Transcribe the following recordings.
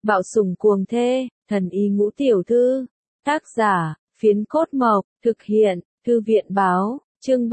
Bạo sủng cuồng thê, thần y ngũ tiểu thư. Tác giả, Phiến Cốt Mộc, thực hiện, Thư viện báo, chương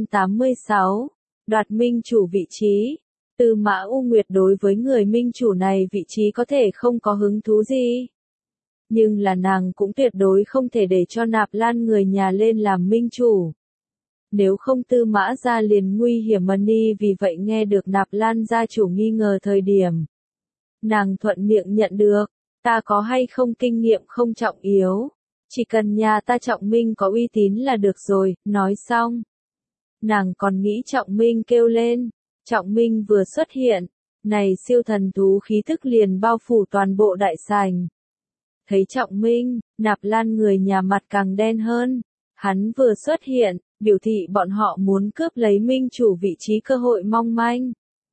386, đoạt minh chủ vị trí. Tư Mã U Nguyệt đối với người minh chủ này vị trí có thể không có hứng thú gì. Nhưng là nàng cũng tuyệt đối không thể để cho Nạp Lan người nhà lên làm minh chủ. Nếu không Tư Mã gia liền nguy hiểm ni, vì vậy nghe được Nạp Lan gia chủ nghi ngờ thời điểm. Nàng thuận miệng nhận được, ta có hay không kinh nghiệm không trọng yếu. Chỉ cần nhà ta Trọng Minh có uy tín là được rồi, nói xong. Nàng còn nghĩ Trọng Minh kêu lên. Trọng Minh vừa xuất hiện, này siêu thần thú khí thức liền bao phủ toàn bộ đại sảnh. Thấy Trọng Minh, Nạp Lan người nhà mặt càng đen hơn. Hắn vừa xuất hiện, biểu thị bọn họ muốn cướp lấy minh chủ vị trí cơ hội mong manh.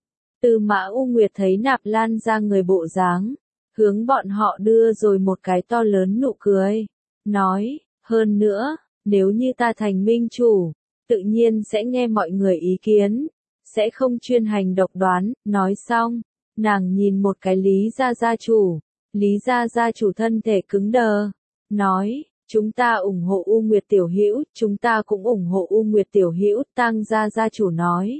Tư Mã U Nguyệt thấy Nạp Lan ra người bộ dáng, hướng bọn họ đưa rồi một cái to lớn nụ cười. Nói, hơn nữa, nếu như ta thành minh chủ, tự nhiên sẽ nghe mọi người ý kiến, sẽ không chuyên hành độc đoán. Nói xong, nàng nhìn một cái Lý gia gia chủ. Lý gia gia chủ thân thể cứng đờ, nói, chúng ta ủng hộ U Nguyệt tiểu hữu, chúng ta cũng ủng hộ U Nguyệt tiểu hữu. Tang gia gia chủ nói.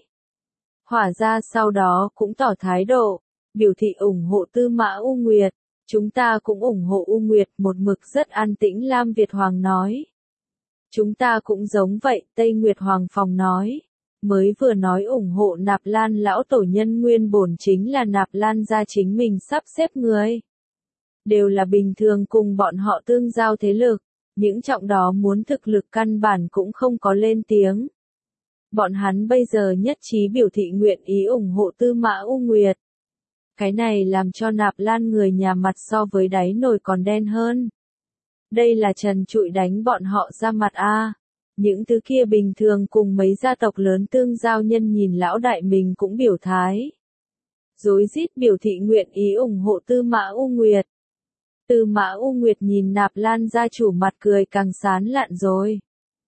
Hỏa gia sau đó cũng tỏ thái độ, biểu thị ủng hộ Tư Mã U Nguyệt. Chúng ta cũng ủng hộ U Nguyệt. Một mực rất an tĩnh Lam Việt Hoàng nói. Chúng ta cũng giống vậy. Tây Nguyệt Hoàng Phòng nói. Mới vừa nói ủng hộ Nạp Lan lão tổ nhân nguyên bổn chính là Nạp Lan gia chính mình sắp xếp người. Đều là bình thường cùng bọn họ tương giao thế lực. Những trọng đó muốn thực lực căn bản cũng không có lên tiếng. Bọn hắn bây giờ nhất trí biểu thị nguyện ý ủng hộ Tư Mã U Nguyệt. Cái này làm cho Nạp Lan người nhà mặt so với đáy nồi còn đen hơn. Đây là trần trụi đánh bọn họ ra mặt a. Những thứ kia bình thường cùng mấy gia tộc lớn tương giao nhân nhìn lão đại mình cũng biểu thái. Rối rít biểu thị nguyện ý ủng hộ Tư Mã U Nguyệt. Tư Mã U Nguyệt nhìn Nạp Lan gia chủ mặt cười càng sán lạn rồi.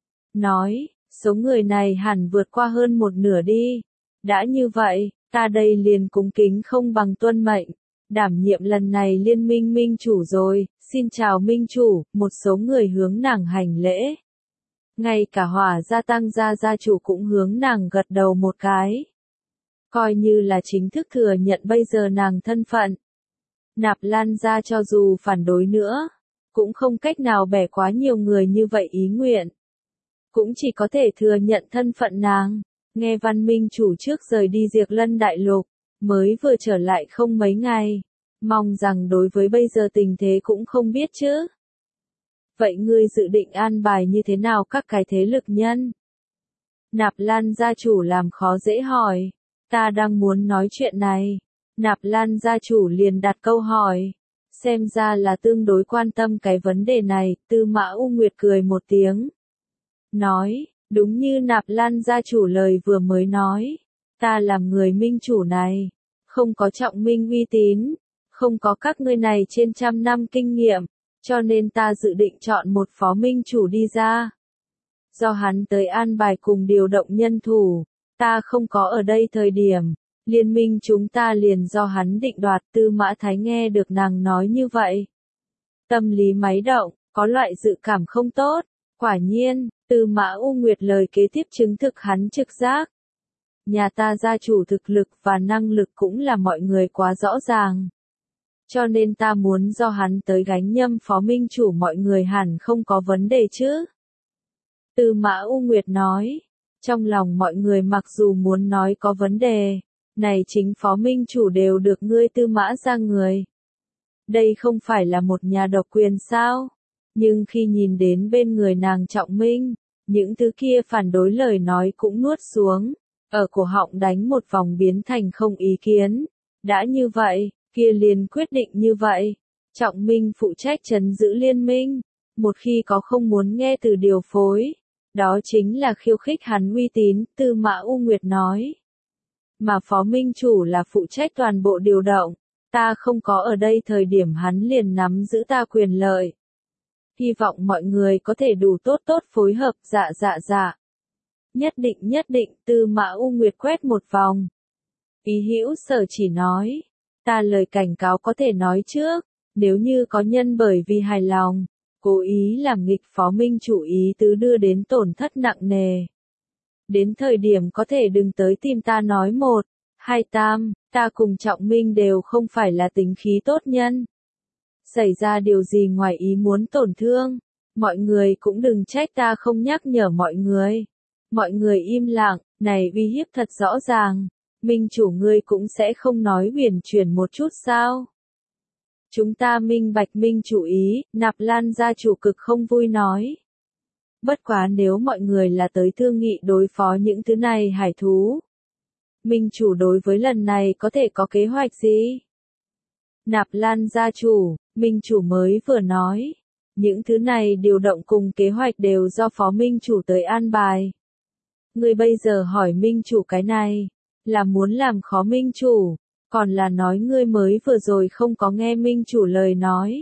Nói, số người này hẳn vượt qua hơn một nửa đi. Đã như vậy, ta đây liền cúng kính không bằng tuân mệnh. Đảm nhiệm lần này liên minh minh chủ rồi, xin chào minh chủ. Một số người hướng nàng hành lễ. Ngay cả Hỏa gia Tang gia gia chủ cũng hướng nàng gật đầu một cái. Coi như là chính thức thừa nhận bây giờ nàng thân phận. Nạp Lan gia cho dù phản đối nữa, cũng không cách nào bẻ quá nhiều người như vậy ý nguyện. Cũng chỉ có thể thừa nhận thân phận nàng. Nghe Văn Minh chủ trước rời đi Diệp Lân Đại Lục, mới vừa trở lại không mấy ngày. Mong rằng đối với bây giờ tình thế cũng không biết chứ. Vậy ngươi dự định an bài như thế nào các cái thế lực nhân? Nạp Lan gia chủ làm khó dễ hỏi. Ta đang muốn nói chuyện này. Nạp Lan gia chủ liền đặt câu hỏi. Xem ra là tương đối quan tâm cái vấn đề này. Tư Mã U Nguyệt cười một tiếng. Nói, đúng như Nạp Lan gia chủ lời vừa mới nói. Ta làm người minh chủ này. Không có Trọng Minh uy tín. Không có các ngươi này trên trăm năm kinh nghiệm. Cho nên ta dự định chọn một phó minh chủ đi ra. Do hắn tới an bài cùng điều động nhân thủ. Ta không có ở đây thời điểm. Liên minh chúng ta liền do hắn định đoạt. Tư Mã Thái nghe được nàng nói như vậy. Tâm lý máy động, có loại dự cảm không tốt. Quả nhiên, Tư Mã U Nguyệt lời kế tiếp chứng thực hắn trực giác. Nhà ta gia chủ thực lực và năng lực cũng là mọi người quá rõ ràng. Cho nên ta muốn do hắn tới gánh nhâm phó minh chủ, mọi người hẳn không có vấn đề chứ. Tư Mã U Nguyệt nói. Trong lòng mọi người mặc dù muốn nói có vấn đề. Này chính phó minh chủ đều được ngươi Tư Mã ra người. Đây không phải là một nhà độc quyền sao? Nhưng khi nhìn đến bên người nàng Trọng Minh, những thứ kia phản đối lời nói cũng nuốt xuống. Ở cổ họng đánh một vòng biến thành không ý kiến. Đã như vậy, kia liền quyết định như vậy. Trọng Minh phụ trách trấn giữ liên minh. Một khi có không muốn nghe từ điều phối. Đó chính là khiêu khích hắn uy tín. Tư Mã U Nguyệt nói. Mà phó minh chủ là phụ trách toàn bộ điều động. Ta không có ở đây thời điểm hắn liền nắm giữ ta quyền lợi. Hy vọng mọi người có thể đủ tốt phối hợp. Dạ. Nhất định. Tư Mã U Nguyệt quét một vòng. Ý hữu sở chỉ nói. Ta lời cảnh cáo có thể nói trước. Nếu như có nhân bởi vì hài lòng, cố ý làm nghịch phó minh chủ ý tứ đưa đến tổn thất nặng nề. Đến thời điểm có thể đừng tới tìm ta nói một, hai tam, ta cùng Trọng Minh đều không phải là tính khí tốt nhân. Xảy ra điều gì ngoài ý muốn tổn thương, mọi người cũng đừng trách ta không nhắc nhở mọi người. Mọi người im lặng, này uy hiếp thật rõ ràng, minh chủ ngươi cũng sẽ không nói huyền chuyển một chút sao? Chúng ta minh bạch minh chủ ý, Nạp Lan gia chủ cực không vui nói. Bất quá nếu mọi người là tới thương nghị đối phó những thứ này hải thú. Minh chủ đối với lần này có thể có kế hoạch gì? Nạp Lan gia chủ, minh chủ mới vừa nói. Những thứ này điều động cùng kế hoạch đều do phó minh chủ tới an bài. Ngươi bây giờ hỏi minh chủ cái này, là muốn làm khó minh chủ, còn là nói ngươi mới vừa rồi không có nghe minh chủ lời nói.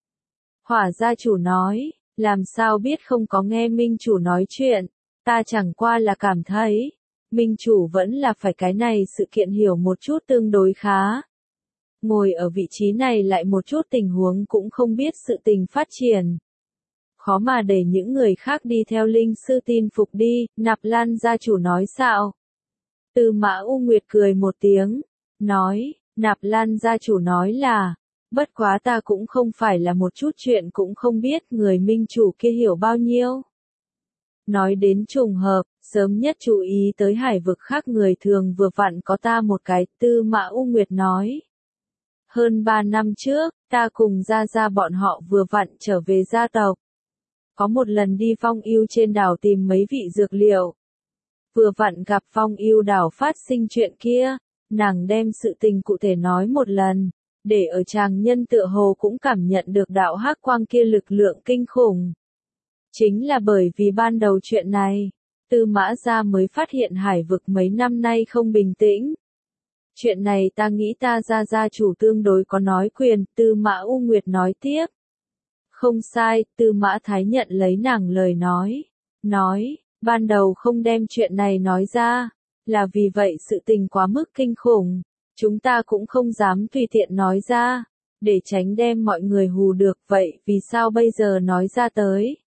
Hỏa gia chủ nói, làm sao biết không có nghe minh chủ nói chuyện, ta chẳng qua là cảm thấy, minh chủ vẫn là phải cái này sự kiện hiểu một chút tương đối khá. Ngồi ở vị trí này lại một chút tình huống cũng không biết sự tình phát triển. Khó mà để những người khác đi theo linh sư tin phục đi, Nạp Lan gia chủ nói sao? Tư Mã U Nguyệt cười một tiếng, nói, Nạp Lan gia chủ nói là, bất quá ta cũng không phải là một chút chuyện cũng không biết người minh chủ kia hiểu bao nhiêu. Nói đến trùng hợp, sớm nhất chú ý tới hải vực khác người thường vừa vặn có ta một cái, Tư Mã U Nguyệt nói. Hơn 3 năm trước, ta cùng gia bọn họ vừa vặn trở về gia tộc. Có một lần đi Phong Ưu trên đảo tìm mấy vị dược liệu. Vừa vặn gặp Phong Ưu đảo phát sinh chuyện kia, nàng đem sự tình cụ thể nói một lần, để ở chàng nhân tựa hồ cũng cảm nhận được đạo hắc quang kia lực lượng kinh khủng. Chính là bởi vì ban đầu chuyện này, Tư Mã gia mới phát hiện hải vực mấy năm nay không bình tĩnh. Chuyện này ta nghĩ ta gia chủ tương đối có nói quyền, Tư Mã U Nguyệt nói tiếp. Không sai, Tư Mã Thái nhận lấy nàng lời nói, ban đầu không đem chuyện này nói ra, là vì vậy sự tình quá mức kinh khủng, chúng ta cũng không dám tùy tiện nói ra, để tránh đem mọi người hù được, vậy vì sao bây giờ nói ra tới?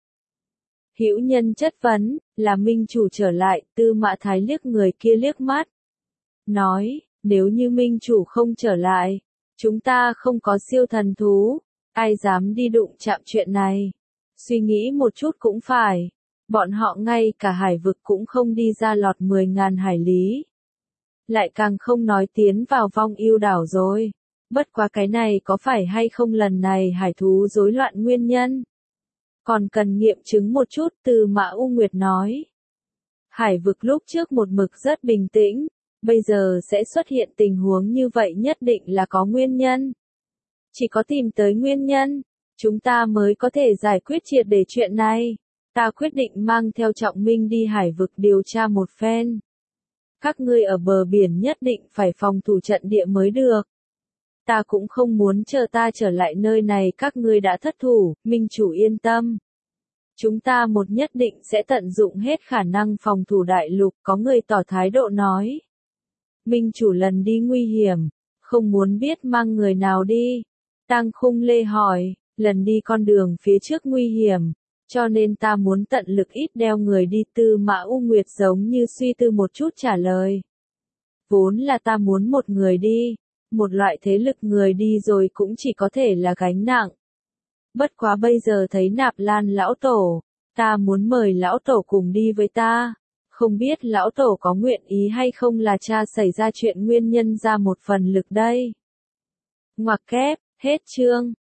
Hữu nhân chất vấn, là minh chủ trở lại, Tư Mã Thái liếc người kia liếc mắt. Nói, nếu như minh chủ không trở lại, chúng ta không có siêu thần thú, ai dám đi đụng chạm chuyện này. Suy nghĩ một chút cũng phải, bọn họ ngay cả hải vực cũng không đi ra lọt 10.000 hải lý. Lại càng không nói tiến vào Vong Ưu đảo rồi. Bất quá cái này có phải hay không lần này hải thú rối loạn nguyên nhân? Còn cần nghiệm chứng một chút, Tư Mã U Nguyệt nói. Hải vực lúc trước một mực rất bình tĩnh, bây giờ sẽ xuất hiện tình huống như vậy nhất định là có nguyên nhân. Chỉ có tìm tới nguyên nhân, chúng ta mới có thể giải quyết triệt để chuyện này. Ta quyết định mang theo Trọng Minh đi hải vực điều tra một phen. Các ngươi ở bờ biển nhất định phải phòng thủ trận địa mới được. Ta cũng không muốn chờ ta trở lại nơi này các ngươi đã thất thủ, minh chủ yên tâm. Chúng ta một nhất định sẽ tận dụng hết khả năng phòng thủ đại lục, có người tỏ thái độ nói. Minh chủ lần đi nguy hiểm, không muốn biết mang người nào đi. Tang Khung Lê hỏi, lần đi con đường phía trước nguy hiểm, cho nên ta muốn tận lực ít đeo người đi. Tư Mã U Nguyệt giống như suy tư một chút trả lời. Vốn là ta muốn một người đi, một loại thế lực người đi rồi cũng chỉ có thể là gánh nặng. Bất quá bây giờ thấy Nạp Lan lão tổ, ta muốn mời lão tổ cùng đi với ta. Không biết lão tổ có nguyện ý hay không là cha xảy ra chuyện nguyên nhân ra một phần lực đây. Ngoặc kép, hết chương.